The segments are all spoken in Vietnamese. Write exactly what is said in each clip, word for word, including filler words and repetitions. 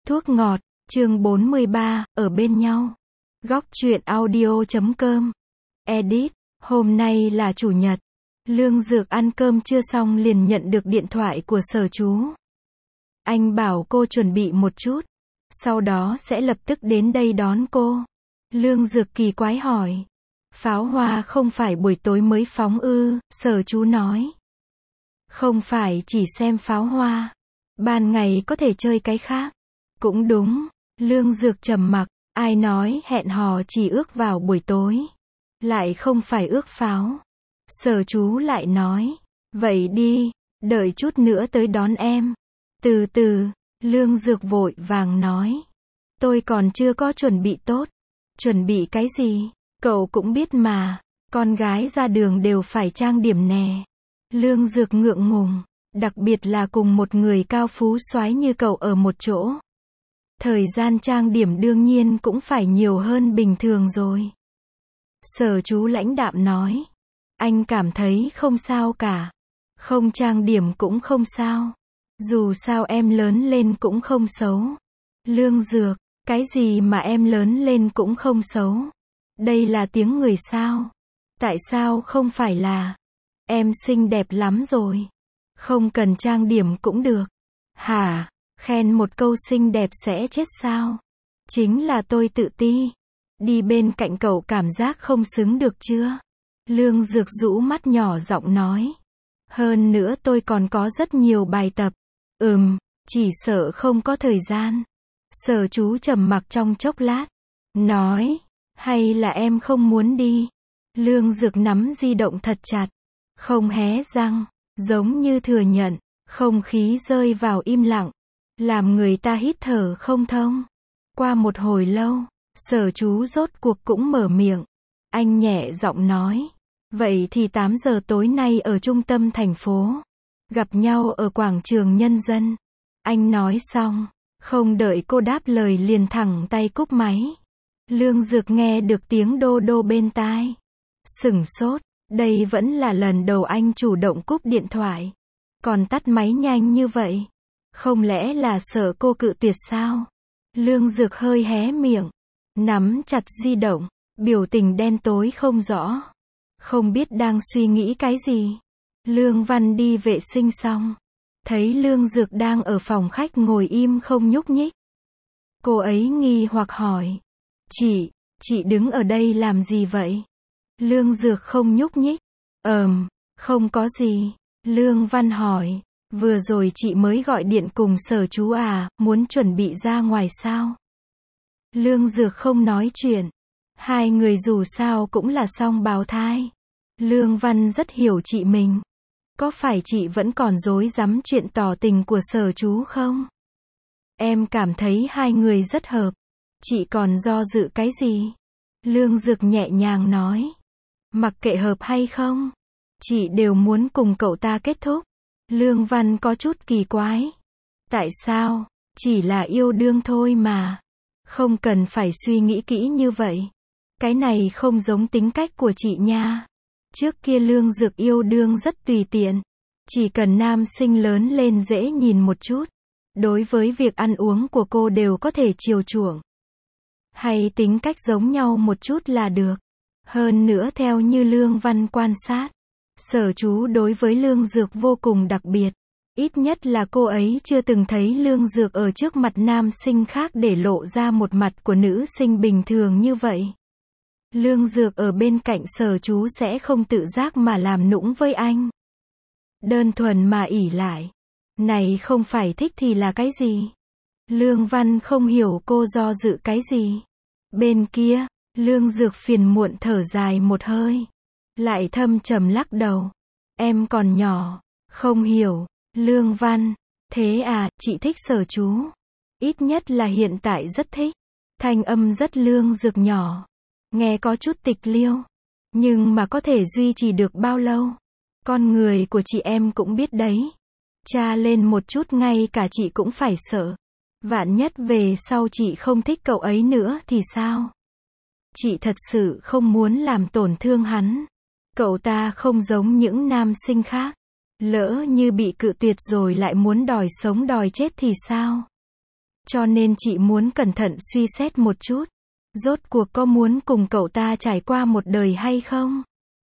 Thuốc ngọt, chương bốn mươi ba, ở bên nhau. Góc truyện audio chấm com. Edit, hôm nay là chủ nhật. Lương Dược ăn cơm chưa xong liền nhận được điện thoại của Sở Chú. Anh bảo cô chuẩn bị một chút, sau đó sẽ lập tức đến đây đón cô. Lương Dược kỳ quái hỏi. Pháo hoa không phải buổi tối mới phóng ư? Sở Chú nói. Không phải chỉ xem pháo hoa, ban ngày có thể chơi cái khác. Cũng đúng, Lương Dược trầm mặc, ai nói hẹn hò chỉ ước vào buổi tối, lại không phải ước pháo. Sở Chú lại nói, vậy đi, đợi chút nữa tới đón em. Từ từ, Lương Dược vội vàng nói, tôi còn chưa có chuẩn bị tốt. Chuẩn bị cái gì? Cậu cũng biết mà, con gái ra đường đều phải trang điểm nè. Lương Dược ngượng ngùng, đặc biệt là cùng một người cao phú soái như cậu ở một chỗ. Thời gian trang điểm đương nhiên cũng phải nhiều hơn bình thường rồi. Sở Chú lãnh đạm nói, anh cảm thấy không sao cả. Không trang điểm cũng không sao. Dù sao em lớn lên cũng không xấu. Lương Dược, cái gì mà em lớn lên cũng không xấu? Đây là tiếng người sao? Tại sao không phải là? Em xinh đẹp lắm rồi. Không cần trang điểm cũng được. Hả? Khen một câu xinh đẹp sẽ chết sao? Chính là tôi tự ti. Đi bên cạnh cậu cảm giác không xứng được chưa? Lương Dược rũ mắt nhỏ giọng nói. Hơn nữa tôi còn có rất nhiều bài tập. Ừm, chỉ sợ không có thời gian. Sở Chú trầm mặc trong chốc lát. Nói, hay là em không muốn đi? Lương Dược nắm di động thật chặt. Không hé răng, giống như thừa nhận. Không khí rơi vào im lặng, làm người ta hít thở không thông. Qua một hồi lâu, Sở Chú rốt cuộc cũng mở miệng. Anh nhẹ giọng nói, vậy thì tám giờ tối nay ở trung tâm thành phố. Gặp nhau ở quảng trường Nhân dân. Anh nói xong, không đợi cô đáp lời liền thẳng tay cúp máy. Lương Dược nghe được tiếng đô đô bên tai. Sửng sốt, đây vẫn là lần đầu anh chủ động cúp điện thoại. Còn tắt máy nhanh như vậy. Không lẽ là sợ cô cự tuyệt sao? Lương Dược hơi hé miệng, nắm chặt di động, biểu tình đen tối không rõ. Không biết đang suy nghĩ cái gì. Lương Văn đi vệ sinh xong, thấy Lương Dược đang ở phòng khách ngồi im không nhúc nhích. Cô ấy nghi hoặc hỏi, chị, chị đứng ở đây làm gì vậy? Lương Dược không nhúc nhích. Ờm, không có gì. Lương Văn hỏi, vừa rồi chị mới gọi điện cùng Sở Chú à, muốn chuẩn bị ra ngoài sao? Lương Dược không nói chuyện. Hai người dù sao cũng là song bào thai. Lương Văn rất hiểu chị mình. Có phải chị vẫn còn rối rắm chuyện tỏ tình của Sở Chú không? Em cảm thấy hai người rất hợp. Chị còn do dự cái gì? Lương Dược nhẹ nhàng nói. Mặc kệ hợp hay không, chị đều muốn cùng cậu ta kết thúc. Lương Văn có chút kỳ quái. Tại sao? Chỉ là yêu đương thôi mà. Không cần phải suy nghĩ kỹ như vậy. Cái này không giống tính cách của chị nha. Trước kia Lương Dược yêu đương rất tùy tiện. Chỉ cần nam sinh lớn lên dễ nhìn một chút. Đối với việc ăn uống của cô đều có thể chiều chuộng. Hay tính cách giống nhau một chút là được. Hơn nữa theo như Lương Văn quan sát, Sở Chú đối với Lương Dược vô cùng đặc biệt. Ít nhất là cô ấy chưa từng thấy Lương Dược ở trước mặt nam sinh khác để lộ ra một mặt của nữ sinh bình thường như vậy. Lương Dược ở bên cạnh Sở Chú sẽ không tự giác mà làm nũng với anh. Đơn thuần mà ỷ lại. Này không phải thích thì là cái gì? Lương Văn không hiểu cô do dự cái gì. Bên kia, Lương Dược phiền muộn thở dài một hơi. Lại thâm trầm lắc đầu. Em còn nhỏ, không hiểu. Lương Văn, thế à, chị thích Sở Chú. Ít nhất là hiện tại rất thích. Thanh âm rất Lương Dược nhỏ. Nghe có chút tịch liêu. Nhưng mà có thể duy trì được bao lâu? Con người của chị em cũng biết đấy. Cha lên một chút ngay cả chị cũng phải sợ. Vạn nhất về sau chị không thích cậu ấy nữa thì sao? Chị thật sự không muốn làm tổn thương hắn. Cậu ta không giống những nam sinh khác. Lỡ như bị cự tuyệt rồi lại muốn đòi sống đòi chết thì sao? Cho nên chị muốn cẩn thận suy xét một chút. Rốt cuộc có muốn cùng cậu ta trải qua một đời hay không?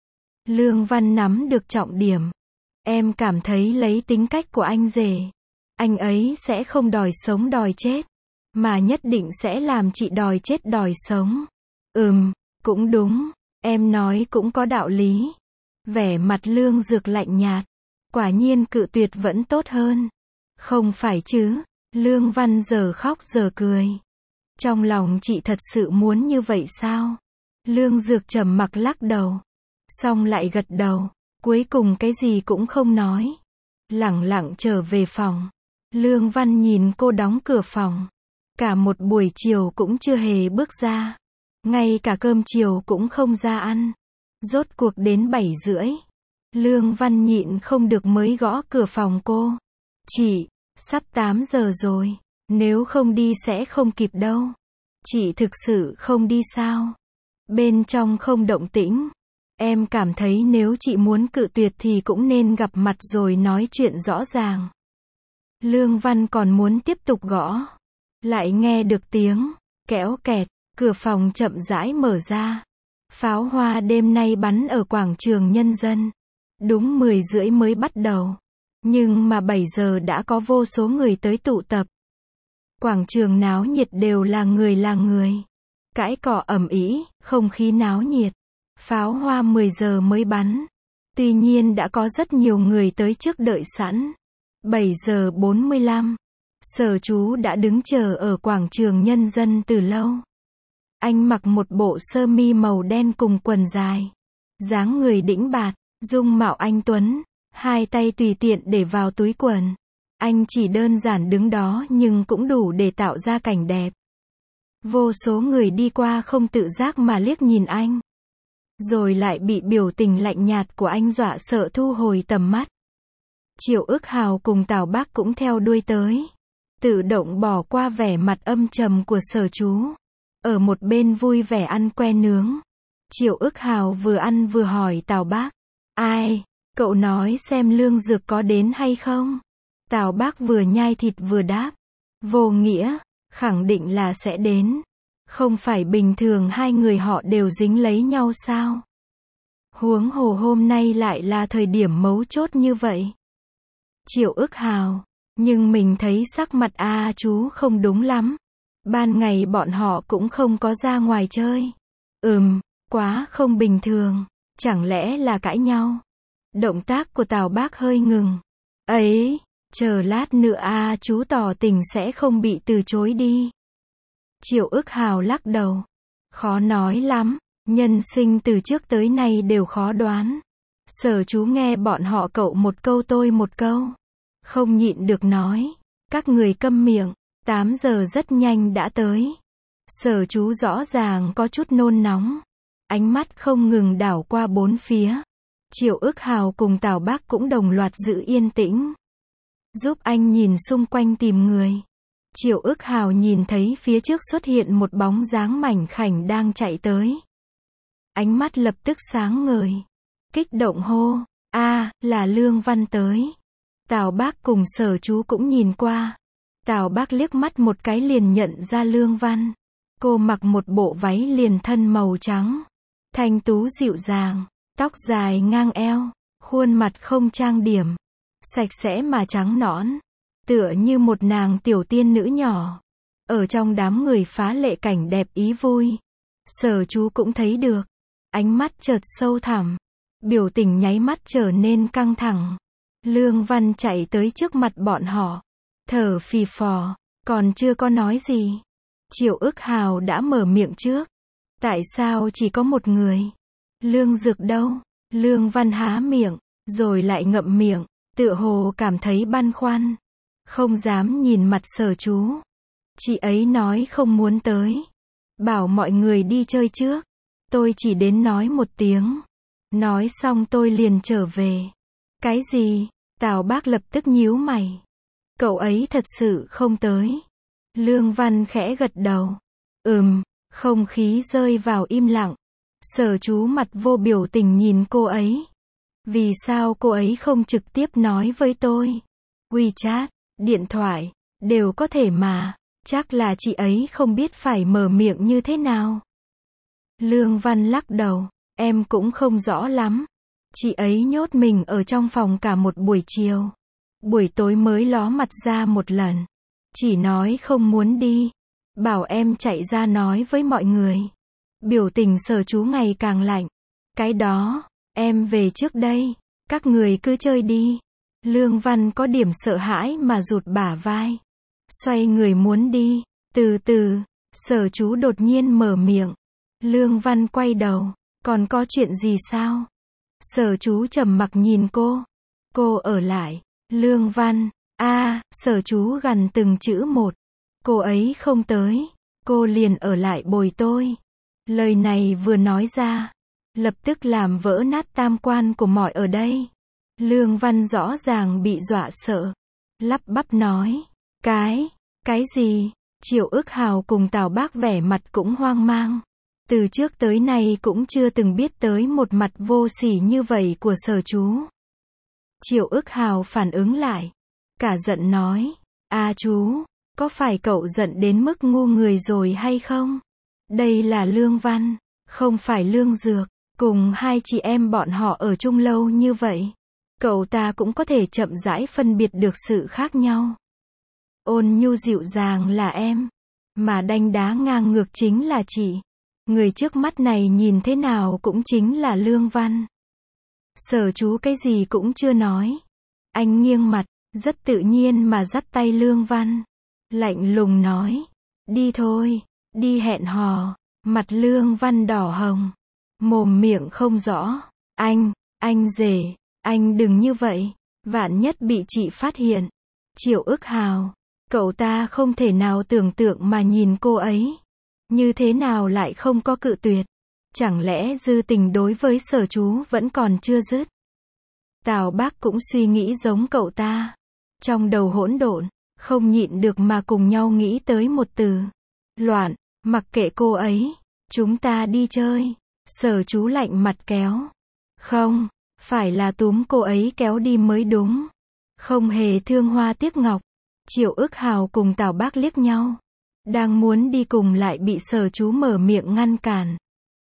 Lương Văn nắm được trọng điểm. Em cảm thấy lấy tính cách của anh rể, anh ấy sẽ không đòi sống đòi chết, mà nhất định sẽ làm chị đòi chết đòi sống. Ừm, cũng đúng, em nói cũng có đạo lý. Vẻ mặt Lương Dược lạnh nhạt. Quả nhiên cự tuyệt vẫn tốt hơn. Không phải chứ? Lương Văn giờ khóc giờ cười. Trong lòng chị thật sự muốn như vậy sao? Lương Dược trầm mặc lắc đầu. Xong lại gật đầu. Cuối cùng cái gì cũng không nói. Lẳng lặng trở về phòng. Lương Văn nhìn cô đóng cửa phòng. Cả một buổi chiều cũng chưa hề bước ra. Ngay cả cơm chiều cũng không ra ăn. Rốt cuộc đến bảy rưỡi. Lương Văn nhịn không được mới gõ cửa phòng cô. Chị, sắp tám giờ rồi. Nếu không đi sẽ không kịp đâu. Chị thực sự không đi sao? Bên trong không động tĩnh. Em cảm thấy nếu chị muốn cự tuyệt thì cũng nên gặp mặt rồi nói chuyện rõ ràng. Lương Văn còn muốn tiếp tục gõ. Lại nghe được tiếng kéo kẹt, cửa phòng chậm rãi mở ra. Pháo hoa đêm nay bắn ở quảng trường Nhân dân. Đúng mười rưỡi mới bắt đầu. Nhưng mà bảy giờ đã có vô số người tới tụ tập. Quảng trường náo nhiệt đều là người là người. Cãi cọ ầm ĩ, không khí náo nhiệt. Pháo hoa mười giờ mới bắn. Tuy nhiên đã có rất nhiều người tới trước đợi sẵn. bảy giờ bốn mươi lăm. Sở Chú đã đứng chờ ở quảng trường Nhân dân từ lâu. Anh mặc một bộ sơ mi màu đen cùng quần dài. Dáng người đĩnh bạt, dung mạo anh tuấn, hai tay tùy tiện để vào túi quần. Anh chỉ đơn giản đứng đó nhưng cũng đủ để tạo ra cảnh đẹp. Vô số người đi qua không tự giác mà liếc nhìn anh. Rồi lại bị biểu tình lạnh nhạt của anh dọa sợ thu hồi tầm mắt. Triệu Ức Hào cùng Tào Bác cũng theo đuôi tới. Tự động bỏ qua vẻ mặt âm trầm của Sở Chú. Ở một bên vui vẻ ăn que nướng. Triệu Ức Hào vừa ăn vừa hỏi Tào Bác. Ai? Cậu nói xem Lương Dược có đến hay không? Tào Bác vừa nhai thịt vừa đáp. Vô nghĩa, khẳng định là sẽ đến. Không phải bình thường hai người họ đều dính lấy nhau sao? Huống hồ hôm nay lại là thời điểm mấu chốt như vậy. Triệu Ức Hào. Nhưng mình thấy sắc mặt A Chú không đúng lắm. Ban ngày bọn họ cũng không có ra ngoài chơi. Ừm, quá không bình thường. Chẳng lẽ là cãi nhau? Động tác của Tào Bác hơi ngừng. Ấy, chờ lát nữa A Chú tỏ tình sẽ không bị từ chối đi. Triệu Ức Hào lắc đầu. Khó nói lắm, nhân sinh từ trước tới nay đều khó đoán. Sở Chú nghe bọn họ cậu một câu tôi một câu. Không nhịn được nói. Các người câm miệng. tám giờ rất nhanh đã tới. Sở Chú rõ ràng có chút nôn nóng. Ánh mắt không ngừng đảo qua bốn phía. Triệu Ức Hào cùng Tào Bác cũng đồng loạt giữ yên tĩnh. Giúp anh nhìn xung quanh tìm người. Triệu Ức Hào nhìn thấy phía trước xuất hiện một bóng dáng mảnh khảnh đang chạy tới. Ánh mắt lập tức sáng ngời. Kích động hô. A, là Lương Văn tới. Tào Bác cùng Sở Chú cũng nhìn qua. Tào Bác liếc mắt một cái liền nhận ra Lương Văn. Cô mặc một bộ váy liền thân màu trắng. Thanh tú dịu dàng. Tóc dài ngang eo. Khuôn mặt không trang điểm. Sạch sẽ mà trắng nõn. Tựa như một nàng tiểu tiên nữ nhỏ. Ở trong đám người phá lệ cảnh đẹp ý vui. Sở Chú cũng thấy được. Ánh mắt chợt sâu thẳm. Biểu tình nháy mắt trở nên căng thẳng. Lương Văn chạy tới trước mặt bọn họ. Thở phì phò. Còn chưa có nói gì. Triệu Ức Hào đã mở miệng trước. Tại sao chỉ có một người? Lương Dược đâu? Lương Văn há miệng. Rồi lại ngậm miệng. Tựa hồ cảm thấy băn khoăn. Không dám nhìn mặt Sở Chú. Chị ấy nói không muốn tới. Bảo mọi người đi chơi trước. Tôi chỉ đến nói một tiếng. Nói xong tôi liền trở về. Cái gì? Tào Bác lập tức nhíu mày. Cậu ấy thật sự không tới. Lương Văn khẽ gật đầu. Ừm, không khí rơi vào im lặng. Sở Chú mặt vô biểu tình nhìn cô ấy. Vì sao cô ấy không trực tiếp nói với tôi? WeChat, điện thoại, đều có thể mà. Chắc là chị ấy không biết phải mở miệng như thế nào. Lương Văn lắc đầu, em cũng không rõ lắm. Chị ấy nhốt mình ở trong phòng cả một buổi chiều. Buổi tối mới ló mặt ra một lần. Chỉ nói không muốn đi. Bảo em chạy ra nói với mọi người. Biểu tình Sở Chú ngày càng lạnh. Cái đó, em về trước đây. Các người cứ chơi đi. Lương Văn có điểm sợ hãi mà rụt bả vai. Xoay người muốn đi. Từ từ, Sở Chú đột nhiên mở miệng. Lương Văn quay đầu. Còn có chuyện gì sao? Sở Chú trầm mặc nhìn cô. Cô ở lại. Lương Văn. A, à, Sở Chú gằn từng chữ một. Cô ấy không tới. Cô liền ở lại bồi tôi. Lời này vừa nói ra. Lập tức làm vỡ nát tam quan của mọi ở đây. Lương Văn rõ ràng bị dọa sợ. Lắp bắp nói. Cái, cái gì? Triệu Ức Hào cùng Tào Bác vẻ mặt cũng hoang mang. Từ trước tới nay cũng chưa từng biết tới một mặt vô sỉ như vậy của Sở Chú. Triệu Ức Hào phản ứng lại. Cả giận nói. À chú, có phải cậu giận đến mức ngu người rồi hay không? Đây là Lương Văn, không phải Lương Dược. Cùng hai chị em bọn họ ở chung lâu như vậy. Cậu ta cũng có thể chậm rãi phân biệt được sự khác nhau. Ôn nhu dịu dàng là em. Mà đanh đá ngang ngược chính là chị. Người trước mắt này nhìn thế nào cũng chính là Lương Văn. Sở Chú cái gì cũng chưa nói. Anh nghiêng mặt, rất tự nhiên mà dắt tay Lương Văn. Lạnh lùng nói. Đi thôi, đi hẹn hò. Mặt Lương Văn đỏ hồng. Mồm miệng không rõ. Anh, anh rể, anh đừng như vậy. Vạn nhất bị chị phát hiện. Triệu Ức Hào. Cậu ta không thể nào tưởng tượng mà nhìn cô ấy. Như thế nào lại không có cự tuyệt. Chẳng lẽ dư tình đối với Sở Chú vẫn còn chưa dứt. Tào Bác cũng suy nghĩ giống cậu ta. Trong đầu hỗn độn, không nhịn được mà cùng nhau nghĩ tới một từ. Loạn, mặc kệ cô ấy. Chúng ta đi chơi. Sở Chú lạnh mặt kéo. Không, phải là túm cô ấy kéo đi mới đúng. Không hề thương hoa tiếc ngọc. Triệu Ức Hào cùng Tào Bác liếc nhau. Đang muốn đi cùng lại bị Sở Chú mở miệng ngăn cản.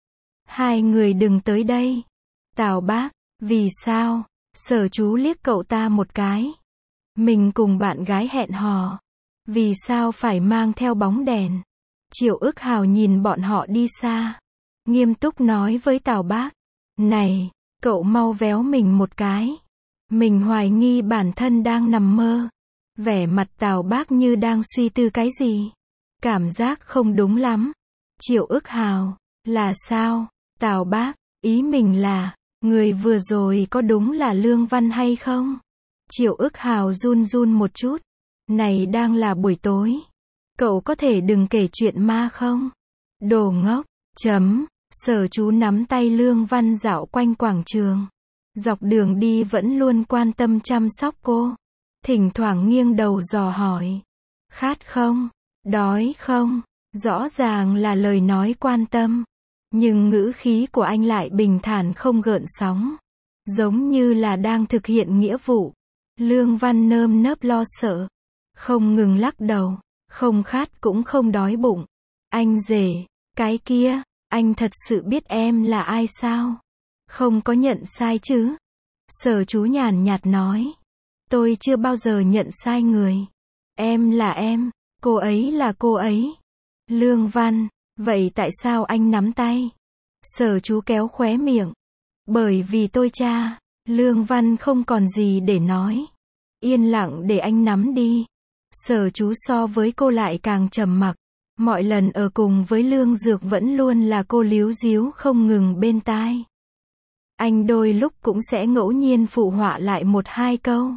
Hai người đừng tới đây. Tào Bác, vì sao? Sở Chú liếc cậu ta một cái. Mình cùng bạn gái hẹn hò. Vì sao phải mang theo bóng đèn? Triệu Ức Hào nhìn bọn họ đi xa. Nghiêm túc nói với Tào Bác. Này, cậu mau véo mình một cái. Mình hoài nghi bản thân đang nằm mơ. Vẻ mặt Tào Bác như đang suy tư cái gì. Cảm giác không đúng lắm. Triệu Ức Hào. Là sao? Tào Bác. Ý mình là, người vừa rồi có đúng là Lương Văn hay không? Triệu Ức Hào run run một chút. Này đang là buổi tối. Cậu có thể đừng kể chuyện ma không? Đồ ngốc. Chấm. Sở Chú nắm tay Lương Văn dạo quanh quảng trường. Dọc đường đi vẫn luôn quan tâm chăm sóc cô. Thỉnh thoảng nghiêng đầu dò hỏi. Khát không? Đói không? Rõ ràng là lời nói quan tâm. Nhưng ngữ khí của anh lại bình thản không gợn sóng. Giống như là đang thực hiện nghĩa vụ. Lương Văn nơm nớp lo sợ. Không ngừng lắc đầu. Không khát cũng không đói bụng. Anh rể, cái kia, anh thật sự biết em là ai sao? Không có nhận sai chứ? Sở Chú nhàn nhạt nói. Tôi chưa bao giờ nhận sai người. Em là em, cô ấy là cô ấy. Lương Văn, vậy tại sao anh nắm tay? Sở Chú kéo khóe miệng. Bởi vì tôi cha. Lương Văn không còn gì để nói. Yên lặng để anh nắm đi. Sở Chú so với cô lại càng trầm mặc. Mọi lần ở cùng với Lương Dược vẫn luôn là cô líu díu không ngừng bên tai. Anh đôi lúc cũng sẽ ngẫu nhiên phụ họa lại một hai câu.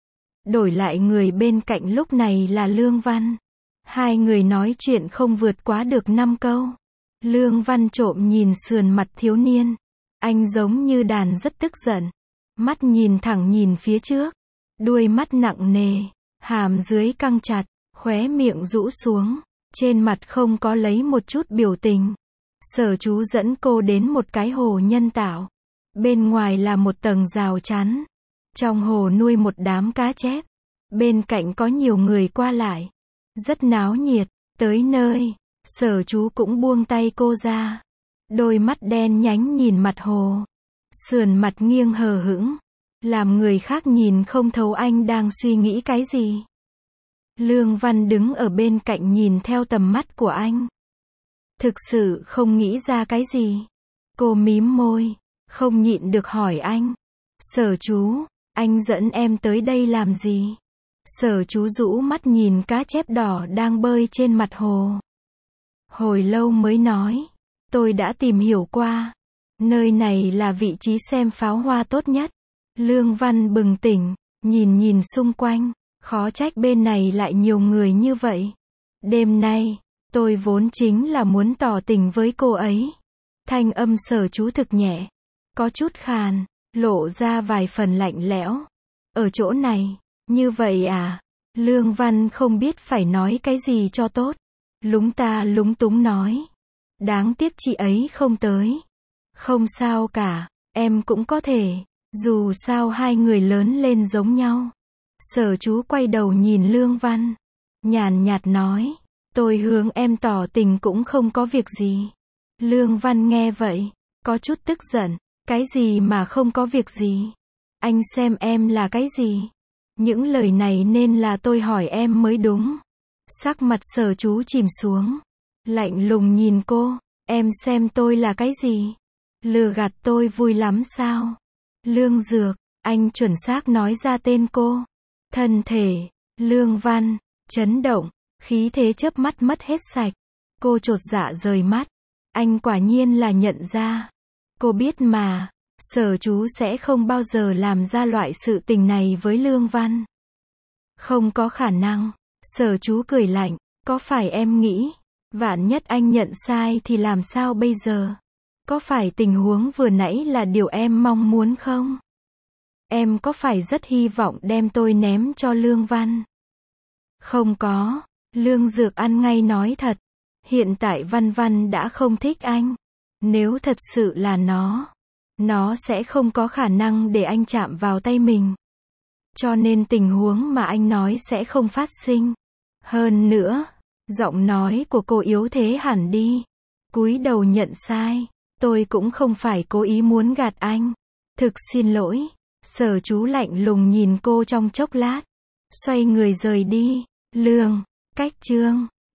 Đổi lại người bên cạnh lúc này là Lương Văn. Hai người nói chuyện không vượt quá được năm câu. Lương Văn trộm nhìn sườn mặt thiếu niên. Anh giống như đàn rất tức giận. Mắt nhìn thẳng nhìn phía trước. Đuôi mắt nặng nề. Hàm dưới căng chặt. Khóe miệng rũ xuống. Trên mặt không có lấy một chút biểu tình. Sở Chú dẫn cô đến một cái hồ nhân tạo. Bên ngoài là một tầng rào chắn. Trong hồ nuôi một đám cá chép. Bên cạnh có nhiều người qua lại. Rất náo nhiệt. Tới nơi, Sở Chú cũng buông tay cô ra. Đôi mắt đen nhánh nhìn mặt Hồ. Sườn mặt nghiêng hờ hững, làm người khác nhìn không thấu anh đang suy nghĩ cái gì. Lương Văn đứng ở bên cạnh nhìn theo tầm mắt của anh. Thực sự không nghĩ ra cái gì. Cô mím môi, không nhịn được hỏi anh. Sở Chú, anh dẫn em tới đây làm gì? Sở Chú rũ mắt nhìn cá chép đỏ đang bơi trên mặt hồ. Hồi lâu mới nói, tôi đã tìm hiểu qua. Nơi này là vị trí xem pháo hoa tốt nhất. Lương Văn bừng tỉnh, nhìn nhìn xung quanh, khó trách bên này lại nhiều người như vậy. Đêm nay, tôi vốn chính là muốn tỏ tình với cô ấy. Thanh âm Sở Chú thực nhẹ, có chút khàn, lộ ra vài phần lạnh lẽo. Ở chỗ này, như vậy à? Lương Văn không biết phải nói cái gì cho tốt. Lúng ta lúng túng nói. Đáng tiếc chị ấy không tới. Không sao cả, em cũng có thể. Dù sao hai người lớn lên giống nhau. Sở Chú quay đầu nhìn Lương Văn. Nhàn nhạt nói. Tôi hướng em tỏ tình cũng không có việc gì. Lương Văn nghe vậy, có chút tức giận. Cái gì mà không có việc gì? Anh xem em là cái gì? Những lời này nên là tôi hỏi em mới đúng. Sắc mặt Sở Chú chìm xuống. Lạnh lùng nhìn cô. Em xem tôi là cái gì? Lừa gạt tôi vui lắm sao? Lương Dược, anh chuẩn xác nói ra tên cô. Thân thể, Lương Văn, chấn động, khí thế chớp mắt mất hết sạch. Cô chột dạ rời mắt. Anh quả nhiên là nhận ra. Cô biết mà, Sở Chú sẽ không bao giờ làm ra loại sự tình này với Lương Văn. Không có khả năng. Sở Chú cười lạnh, có phải em nghĩ, vạn nhất anh nhận sai thì làm sao bây giờ? Có phải tình huống vừa nãy là điều em mong muốn không? Em có phải rất hy vọng đem tôi ném cho Lương Văn? Không có. Lương Dược ăn ngay nói thật. Hiện tại Văn Văn đã không thích anh. Nếu thật sự là nó, nó sẽ không có khả năng để anh chạm vào tay mình. Cho nên tình huống mà anh nói sẽ không phát sinh. Hơn nữa, giọng nói của cô yếu thế hẳn đi. Cúi đầu nhận sai. Tôi cũng không phải cố ý muốn gạt anh. Thực xin lỗi. Sở Chú lạnh lùng nhìn cô trong chốc lát. Xoay người rời đi. Lương, cách chương.